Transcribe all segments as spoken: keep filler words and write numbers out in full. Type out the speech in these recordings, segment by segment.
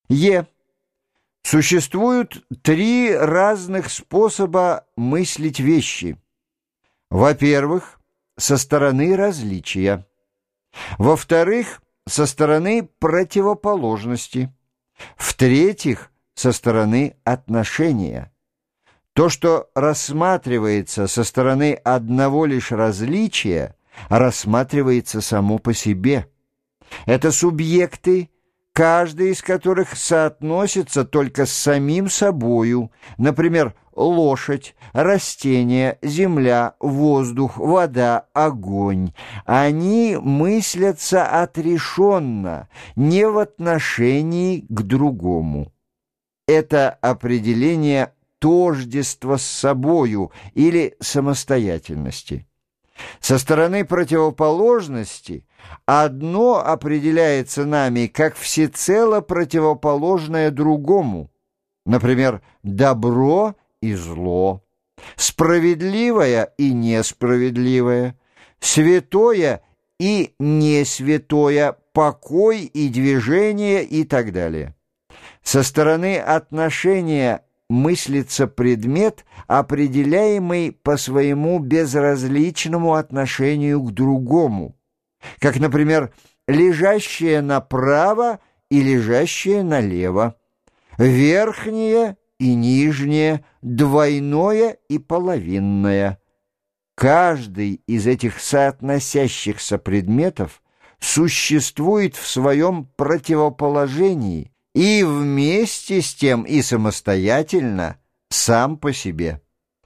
Е. Существуют три разных способа мыслить вещи. Во-первых, со стороны различия. Во-вторых, со стороны противоположности. В-третьих, со стороны отношения. То, что рассматривается со стороны одного лишь различия, рассматривается само по себе. Это субъекты, каждый из которых соотносится только с самим собою, например, лошадь, растение, земля, воздух, вода, огонь. Они мыслятся отрешенно, не в отношении к другому. Это определение тождества с собою или самостоятельности. Со стороны противоположности одно определяется нами как всецело противоположное другому, например, добро и зло, справедливое и несправедливое, святое и несвятое, покой и движение и так далее. Со стороны отношения мыслится предмет, определяемый по своему безразличному отношению к другому, как, например, лежащее направо и лежащее налево, верхнее и нижнее, двойное и половинное. Каждый из этих соотносящихся предметов существует в своем противоположении и вместе с тем и самостоятельно, сам по себе.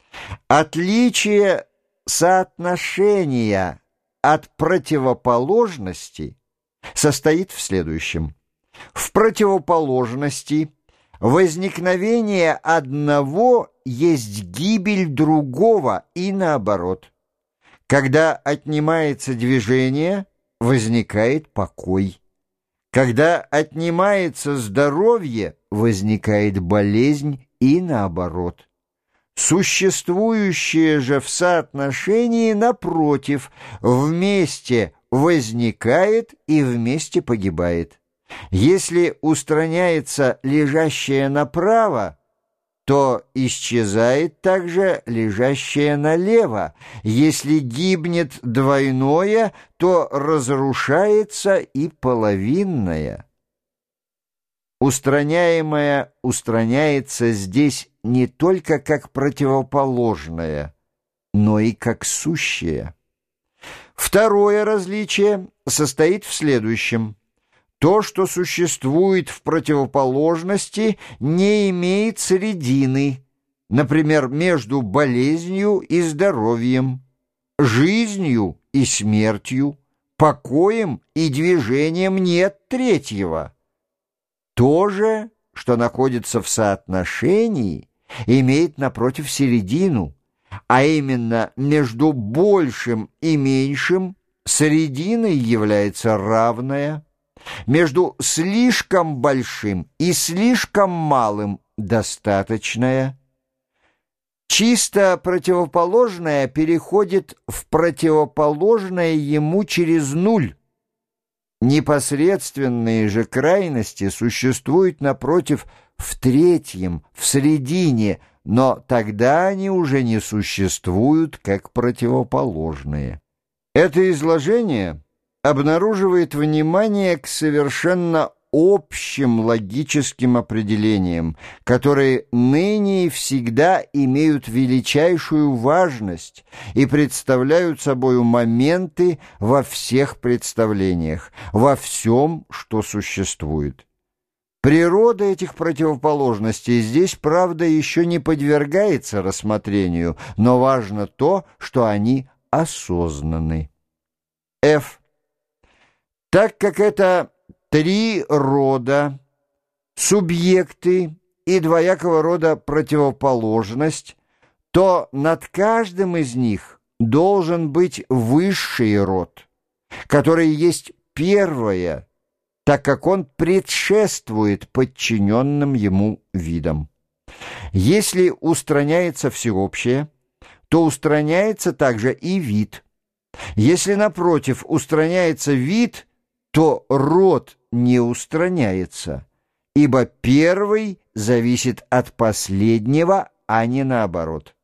Отличие соотношения от противоположности состоит в следующем. В противоположности возникновение одного есть гибель другого и наоборот. Когда отнимается движение, возникает покой. Когда отнимается здоровье, возникает болезнь и наоборот. Существующее же в соотношении, напротив, вместе возникает и вместе погибает. Если устраняется лежащее направо, то исчезает также лежащее налево. Если гибнет двойное, то разрушается и половинное. Устраняемое устраняется здесь не только как противоположное, но и как сущее. Второе различие состоит в следующем. То, что существует в противоположности, не имеет средины, например, между болезнью и здоровьем, жизнью и смертью, покоем и движением нет третьего. То же, что находится в соотношении, имеет напротив середину, а именно между большим и меньшим срединой является равная, между слишком большим и слишком малым достаточное. Чисто противоположное переходит в противоположное ему через нуль. Непосредственные же крайности существуют, напротив, в третьем, в середине, но тогда они уже не существуют как противоположные. Это изложение обнаруживает внимание к совершенно общим логическим определениям, которые ныне и всегда имеют величайшую важность и представляют собою моменты во всех представлениях, во всем, что существует. Природа этих противоположностей здесь, правда, еще не подвергается рассмотрению, но важно то, что они осознаны. F. Так как это три рода, субъекты и двоякого рода противоположность, то над каждым из них должен быть высший род, который есть первое, так как он предшествует подчиненным ему видам. Если устраняется всеобщее, то устраняется также и вид. Если, напротив, устраняется вид, то род не устраняется. ибо первый зависит от последнего, а не наоборот.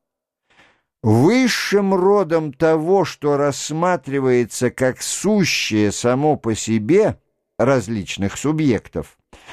Высшим родом того, что рассматривается как сущее само по себе различных субъектов,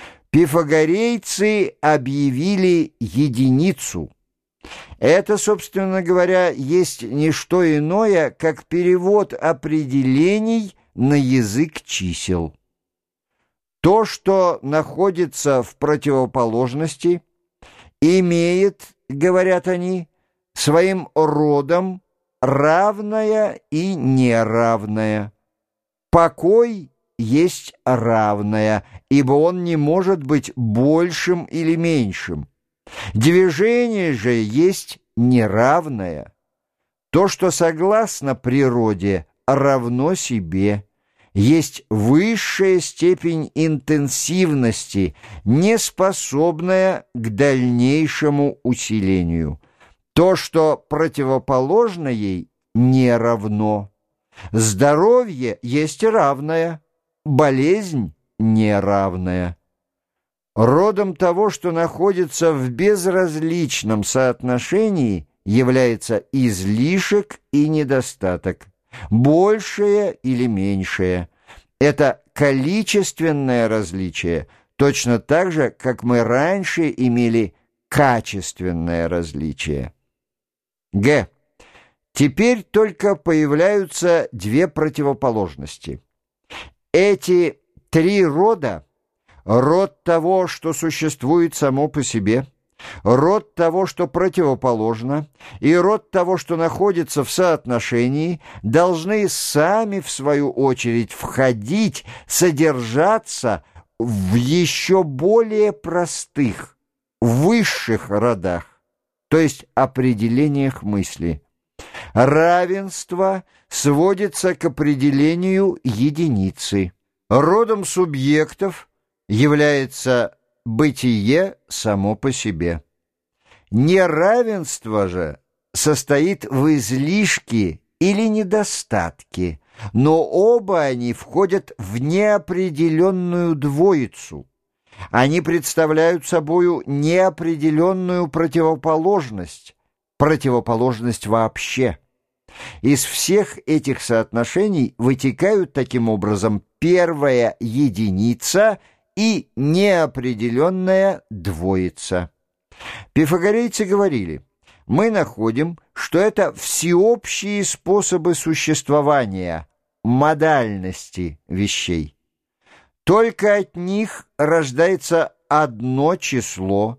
пифагорейцы объявили единицу. Это, собственно говоря, есть не что иное, как перевод определений на язык чисел. То, что находится в противоположности, имеет, говорят они, своим родом равное и неравное. Покой есть равное, ибо он не может быть большим или меньшим. Движение же есть неравное. То, что согласно природе, равно себе. Есть высшая степень интенсивности, не способная к дальнейшему усилению. То, что противоположно ей, не равно. Здоровье есть равное, болезнь неравная. Родом того, что находится в безразличном соотношении, является излишек и недостаток, большее или меньшее. Это количественное различие, точно так же, как мы раньше имели качественное различие. Г. Теперь только появляются две противоположности. Эти три рода — род того, что существует само по себе, род того, что противоположно, и род того, что находится в соотношении, должны сами, в свою очередь, входить, содержаться в еще более простых, высших родах, то есть определениях мысли. Равенство сводится к определению единицы. Родом субъектов является бытие само по себе. Неравенство же состоит в излишке или недостатке, но оба они входят в неопределенную двоицу. Они представляют собою неопределенную противоположность, противоположность вообще. Из всех этих соотношений вытекают таким образом первая единица и неопределенная двоица. Пифагорейцы говорили: мы находим, что это всеобщие способы существования, модальности вещей. Только от них рождается одно число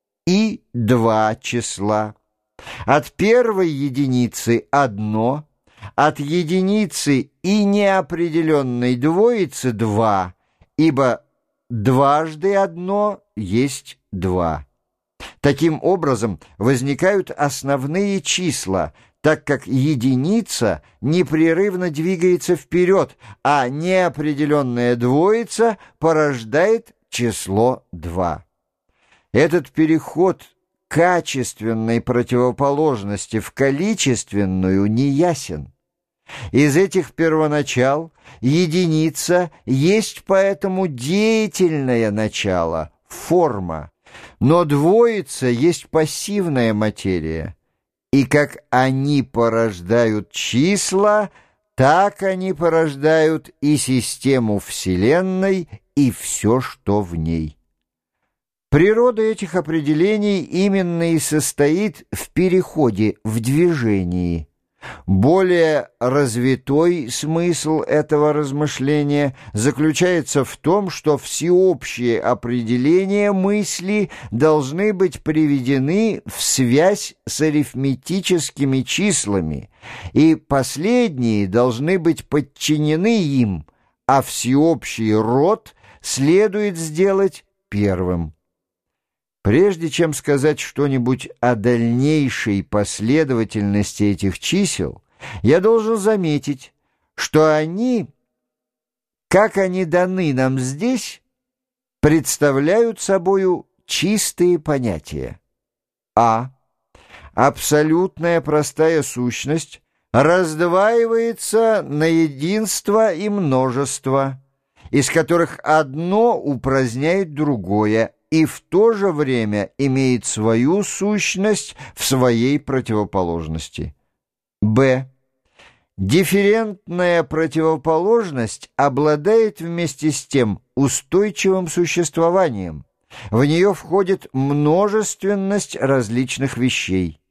и два числа. От первой единицы одно, от единицы и неопределенной двоицы два, ибо дважды одно есть два. Таким образом возникают основные числа, так как единица непрерывно двигается вперед, а неопределенная двоица порождает число два. Этот переход качественной противоположности в количественную неясен. Из этих первоначал единица есть поэтому деятельное начало, форма, но двоица есть пассивная материя. И как они порождают числа, так они порождают и систему Вселенной, и все, что в ней. Природа этих определений именно и состоит в переходе, в движении. Более развитой смысл этого размышления заключается в том, что всеобщие определения мысли должны быть приведены в связь с арифметическими числами, и последние должны быть подчинены им, а всеобщий род следует сделать первым. Прежде чем сказать что-нибудь о дальнейшей последовательности этих чисел, я должен заметить, что они, как они даны нам здесь, представляют собою чистые понятия. А. Абсолютная простая сущность раздваивается на единство и множество, из которых одно упраздняет другое и в то же время имеет свою сущность в своей противоположности. Б. Дифферентная противоположность обладает вместе с тем устойчивым существованием. В нее входит множественность различных вещей.